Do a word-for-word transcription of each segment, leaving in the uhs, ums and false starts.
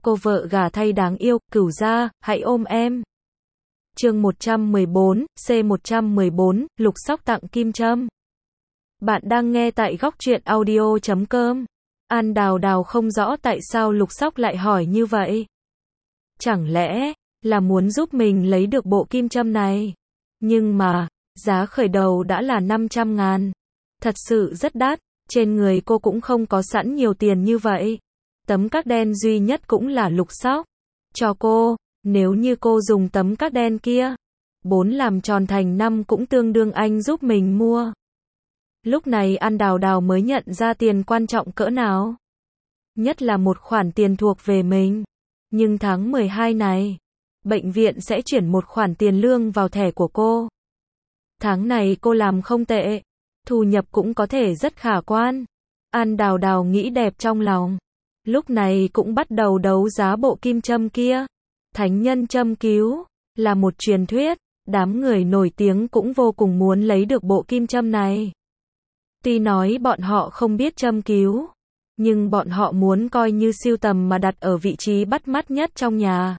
cô vợ gả thay đáng yêu, Cửu gia, hãy ôm em. Chương một trăm mười bốn, C một trăm mười bốn, Lục Sóc tặng kim châm. Bạn đang nghe tại góc truyện audio chấm com. An Đào Đào không rõ tại sao Lục Sóc lại hỏi như vậy. Chẳng lẽ là muốn giúp mình lấy được bộ kim châm này? Nhưng mà, giá khởi đầu đã là năm trăm ngàn. Thật sự rất đắt, trên người cô cũng không có sẵn nhiều tiền như vậy. Tấm các đen duy nhất cũng là Lục Sóc cho cô, nếu như cô dùng tấm các đen kia, bốn làm tròn thành năm cũng tương đương anh giúp mình mua. Lúc này An Đào Đào mới nhận ra tiền quan trọng cỡ nào. Nhất là một khoản tiền thuộc về mình. Nhưng tháng mười hai này, bệnh viện sẽ chuyển một khoản tiền lương vào thẻ của cô. Tháng này cô làm không tệ, thu nhập cũng có thể rất khả quan. An Đào Đào nghĩ đẹp trong lòng. Lúc này cũng bắt đầu đấu giá bộ kim châm kia. Thánh nhân châm cứu, là một truyền thuyết, đám người nổi tiếng cũng vô cùng muốn lấy được bộ kim châm này. Tuy nói bọn họ không biết châm cứu, nhưng bọn họ muốn coi như sưu tầm mà đặt ở vị trí bắt mắt nhất trong nhà.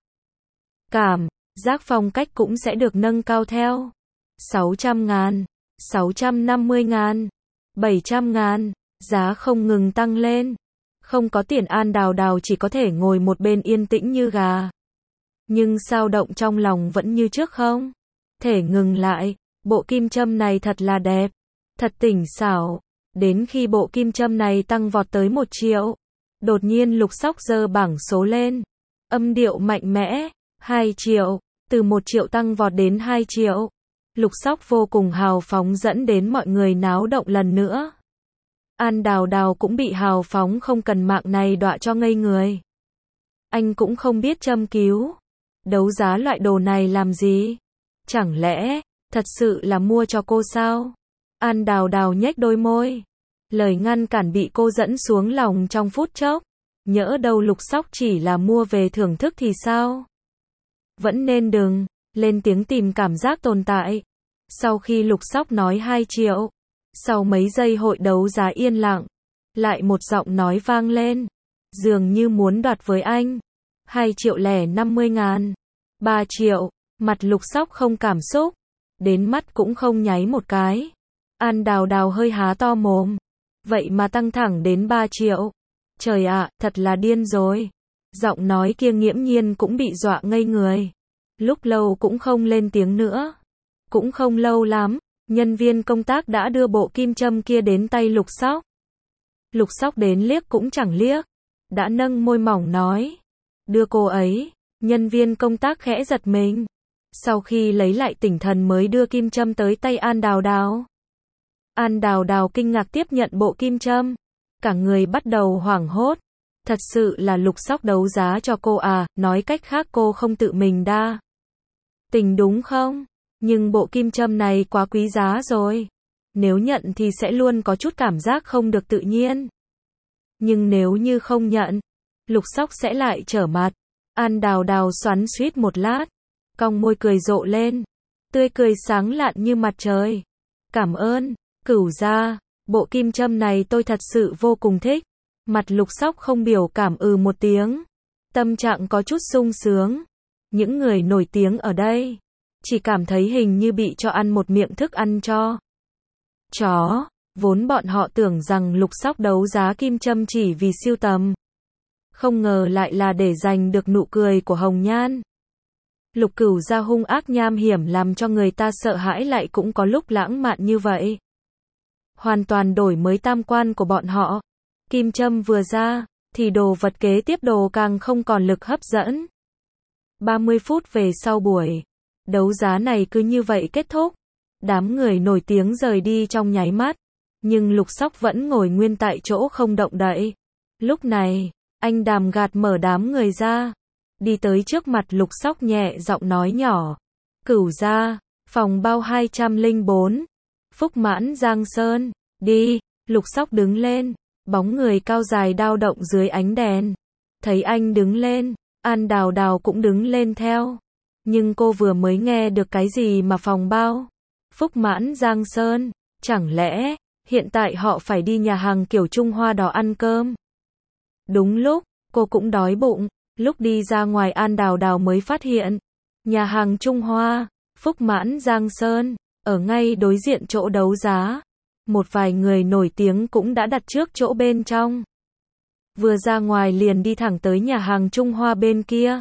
Cảm giác phong cách cũng sẽ được nâng cao theo. sáu trăm ngàn, sáu trăm năm mươi ngàn, bảy trăm ngàn, giá không ngừng tăng lên. Không có tiền An Đào Đào chỉ có thể ngồi một bên yên tĩnh như gà. Nhưng dao động trong lòng vẫn như trước không thể ngừng lại. Bộ kim châm này thật là đẹp, thật tỉnh xảo. Đến khi bộ kim châm này tăng vọt tới một triệu, đột nhiên Lục Sóc giơ bảng số lên. Âm điệu mạnh mẽ, hai triệu, từ một triệu tăng vọt đến hai triệu. Lục Sóc vô cùng hào phóng dẫn đến mọi người náo động lần nữa. An Đào Đào cũng bị hào phóng không cần mạng này đọa cho ngây người. Anh cũng không biết châm cứu, đấu giá loại đồ này làm gì? Chẳng lẽ thật sự là mua cho cô sao? An Đào Đào nhếch đôi môi. Lời ngăn cản bị cô dẫn xuống lòng trong phút chốc. Nhỡ đâu Lục Sóc chỉ là mua về thưởng thức thì sao? Vẫn nên đừng lên tiếng tìm cảm giác tồn tại. Sau khi Lục Sóc nói hai triệu, sau mấy giây hội đấu giá yên lặng, lại một giọng nói vang lên, dường như muốn đoạt với anh. hai triệu lẻ năm mươi ngàn, ba triệu, mặt Lục Sóc không cảm xúc, đến mắt cũng không nháy một cái. An Đào Đào hơi há to mồm, vậy mà tăng thẳng đến ba triệu. Trời ạ, thật là điên rồi. Giọng nói kia nghiễm nhiên cũng bị dọa ngây người. Lúc lâu cũng không lên tiếng nữa. Cũng không lâu lắm, nhân viên công tác đã đưa bộ kim châm kia đến tay Lục Sóc. Lục Sóc đến liếc cũng chẳng liếc, đã nâng môi mỏng nói, đưa cô ấy. Nhân viên công tác khẽ giật mình, sau khi lấy lại tinh thần mới đưa kim châm tới tay An Đào Đào. An Đào Đào kinh ngạc tiếp nhận bộ kim châm, cả người bắt đầu hoảng hốt. Thật sự là Lục Sóc đấu giá cho cô à? Nói cách khác cô không tự mình đa tình đúng không? Nhưng bộ kim châm này quá quý giá rồi. Nếu nhận thì sẽ luôn có chút cảm giác không được tự nhiên. Nhưng nếu như không nhận, Lục Sóc sẽ lại trở mặt. An Đào Đào xoắn xuýt một lát, cong môi cười rộ lên, tươi cười sáng lạn như mặt trời. Cảm ơn, Cửu gia, bộ kim châm này tôi thật sự vô cùng thích. Mặt Lục Sóc không biểu cảm ừ một tiếng, tâm trạng có chút sung sướng. Những người nổi tiếng ở đây chỉ cảm thấy hình như bị cho ăn một miệng thức ăn cho chó. Vốn bọn họ tưởng rằng Lục Sóc đấu giá kim châm chỉ vì sưu tầm, không ngờ lại là để giành được nụ cười của Hồng Nhan. Lục Cửu gia hung ác nham hiểm làm cho người ta sợ hãi, lại cũng có lúc lãng mạn như vậy. Hoàn toàn đổi mới tam quan của bọn họ. Kim châm vừa ra, thì đồ vật kế tiếp đồ càng không còn lực hấp dẫn. ba mươi phút về sau buổi đấu giá này cứ như vậy kết thúc. Đám người nổi tiếng rời đi trong nháy mắt, nhưng Lục Sóc vẫn ngồi nguyên tại chỗ không động đậy. Lúc này, anh Đàm gạt mở đám người ra, đi tới trước mặt Lục Sóc nhẹ giọng nói nhỏ, Cửu gia, phòng bao hai trăm lẻ bốn, Phúc Mãn Giang Sơn, đi. Lục Sóc đứng lên, bóng người cao dài dao động dưới ánh đèn. Thấy anh đứng lên, An Đào Đào cũng đứng lên theo. Nhưng cô vừa mới nghe được cái gì mà phòng bao Phúc Mãn Giang Sơn, chẳng lẽ hiện tại họ phải đi nhà hàng kiểu Trung Hoa đó ăn cơm? Đúng lúc, cô cũng đói bụng, Lúc đi ra ngoài An Đào Đào mới phát hiện, nhà hàng Trung Hoa, Phúc Mãn Giang Sơn, ở ngay đối diện chỗ đấu giá. Một vài người nổi tiếng cũng đã đặt trước chỗ bên trong. Vừa ra ngoài liền đi thẳng tới nhà hàng Trung Hoa bên kia.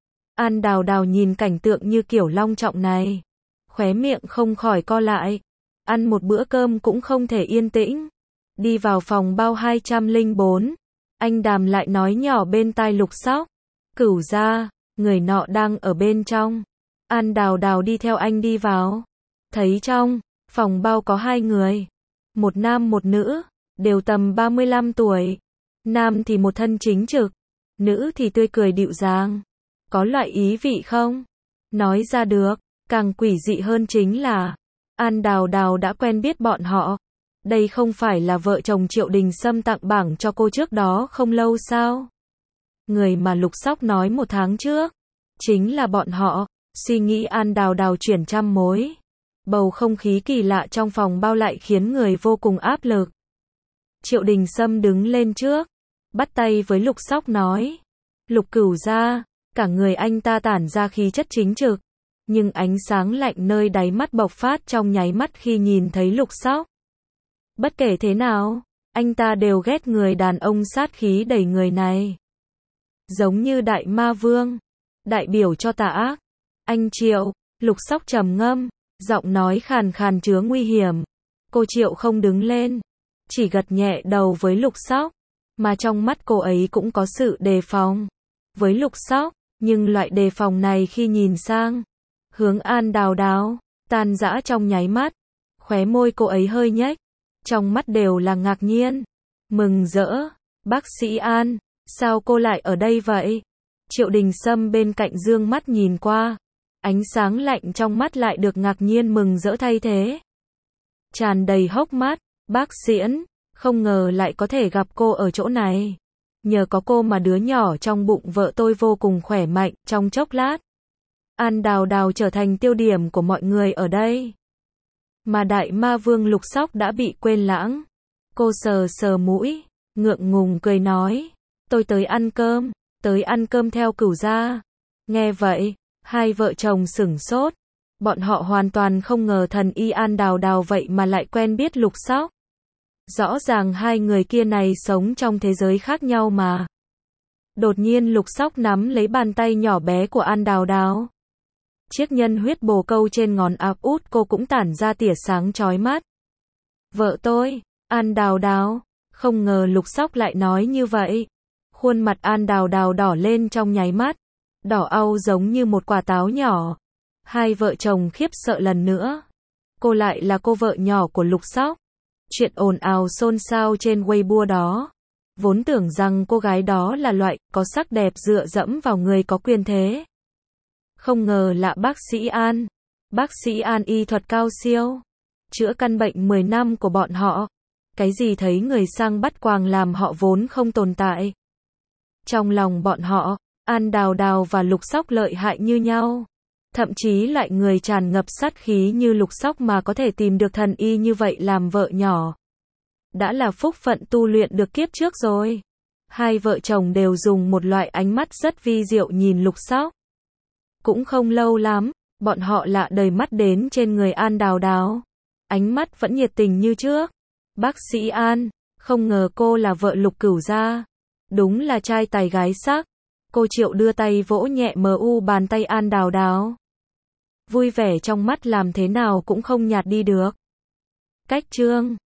An Đào Đào nhìn cảnh tượng như kiểu long trọng này, khóe miệng không khỏi co lại. Ăn một bữa cơm cũng không thể yên tĩnh. Đi vào phòng bao hai trăm lẻ bốn, anh Đàm lại nói nhỏ bên tai Lục Sóc. Cửu gia, người nọ đang ở bên trong. An Đào Đào đi theo anh đi vào. Thấy trong phòng bao có hai người, một nam một nữ, đều tầm ba mươi lăm tuổi. Nam thì một thân chính trực, nữ thì tươi cười dịu dàng. Có loại ý vị không? Nói ra được, càng quỷ dị hơn chính là An Đào Đào đã quen biết bọn họ. Đây không phải là vợ chồng Triệu Đình Sâm tặng bảng cho cô trước đó không lâu sao? Người mà Lục Sóc nói một tháng trước, chính là bọn họ. Suy nghĩ An Đào Đào chuyển trăm mối. Bầu không khí kỳ lạ trong phòng bao lại khiến người vô cùng áp lực. Triệu Đình Sâm đứng lên trước, bắt tay với Lục Sóc nói. Lục Cửu gia, cả người anh ta tản ra khí chất chính trực. Nhưng ánh sáng lạnh nơi đáy mắt bộc phát trong nháy mắt khi nhìn thấy Lục Sóc. Bất kể thế nào, anh ta đều ghét người đàn ông sát khí đầy người này. Giống như đại ma vương, đại biểu cho tà ác. Anh Triệu, Lục Sóc trầm ngâm, giọng nói khàn khàn chứa nguy hiểm. Cô Triệu không đứng lên, chỉ gật nhẹ đầu với Lục Sóc, mà trong mắt cô ấy cũng có sự đề phòng với Lục Sóc, nhưng loại đề phòng này khi nhìn sang hướng An Đào Đào, tan rã trong nháy mắt. Khóe môi cô ấy hơi nhếch, trong mắt đều là ngạc nhiên, mừng rỡ. Bác sĩ An, sao cô lại ở đây vậy? Triệu Đình Sâm bên cạnh dương mắt nhìn qua, ánh sáng lạnh trong mắt lại được ngạc nhiên mừng rỡ thay thế. Tràn đầy hốc mắt, bác Diễn, không ngờ lại có thể gặp cô ở chỗ này. Nhờ có cô mà đứa nhỏ trong bụng vợ tôi vô cùng khỏe mạnh. Trong chốc lát, An Đào Đào trở thành tiêu điểm của mọi người ở đây. Mà đại ma vương Lục Sóc đã bị quên lãng. Cô sờ sờ mũi, ngượng ngùng cười nói. Tôi tới ăn cơm, tới ăn cơm theo Cửu gia. Nghe vậy, hai vợ chồng sửng sốt. Bọn họ hoàn toàn không ngờ thần y An Đào Đào vậy mà lại quen biết Lục Sóc. Rõ ràng hai người kia này sống trong thế giới khác nhau mà. Đột nhiên Lục Sóc nắm lấy bàn tay nhỏ bé của An Đào Đào. Chiếc nhân huyết bồ câu trên ngón áp út cô cũng tản ra tia sáng chói mắt. Vợ tôi, An Đào Đào, không ngờ Lục Sóc lại nói như vậy. Khuôn mặt An Đào Đào đỏ lên trong nháy mắt, đỏ au giống như một quả táo nhỏ. Hai vợ chồng khiếp sợ lần nữa. Cô lại là cô vợ nhỏ của Lục Sóc. Chuyện ồn ào xôn xao trên Weibo đó. Vốn tưởng rằng cô gái đó là loại có sắc đẹp dựa dẫm vào người có quyền thế. Không ngờ là bác sĩ An. Bác sĩ An y thuật cao siêu, chữa căn bệnh mười năm của bọn họ. Cái gì thấy người sang bắt quàng làm họ vốn không tồn tại. Trong lòng bọn họ, An Đào Đào và Lục Sóc lợi hại như nhau. Thậm chí lại người tràn ngập sát khí như Lục Sóc mà có thể tìm được thần y như vậy làm vợ nhỏ. Đã là phúc phận tu luyện được kiếp trước rồi. Hai vợ chồng đều dùng một loại ánh mắt rất vi diệu nhìn Lục Sóc. Cũng không lâu lắm, bọn họ lạ đầy mắt đến trên người An Đào Đào. Ánh mắt vẫn nhiệt tình như trước. Bác sĩ An, không ngờ cô là vợ Lục Cửu gia. Đúng là trai tài gái sắc. Cô Triệu đưa tay vỗ nhẹ mờ u bàn tay An Đào Đào. Vui vẻ trong mắt làm thế nào cũng không nhạt đi được. Cách chương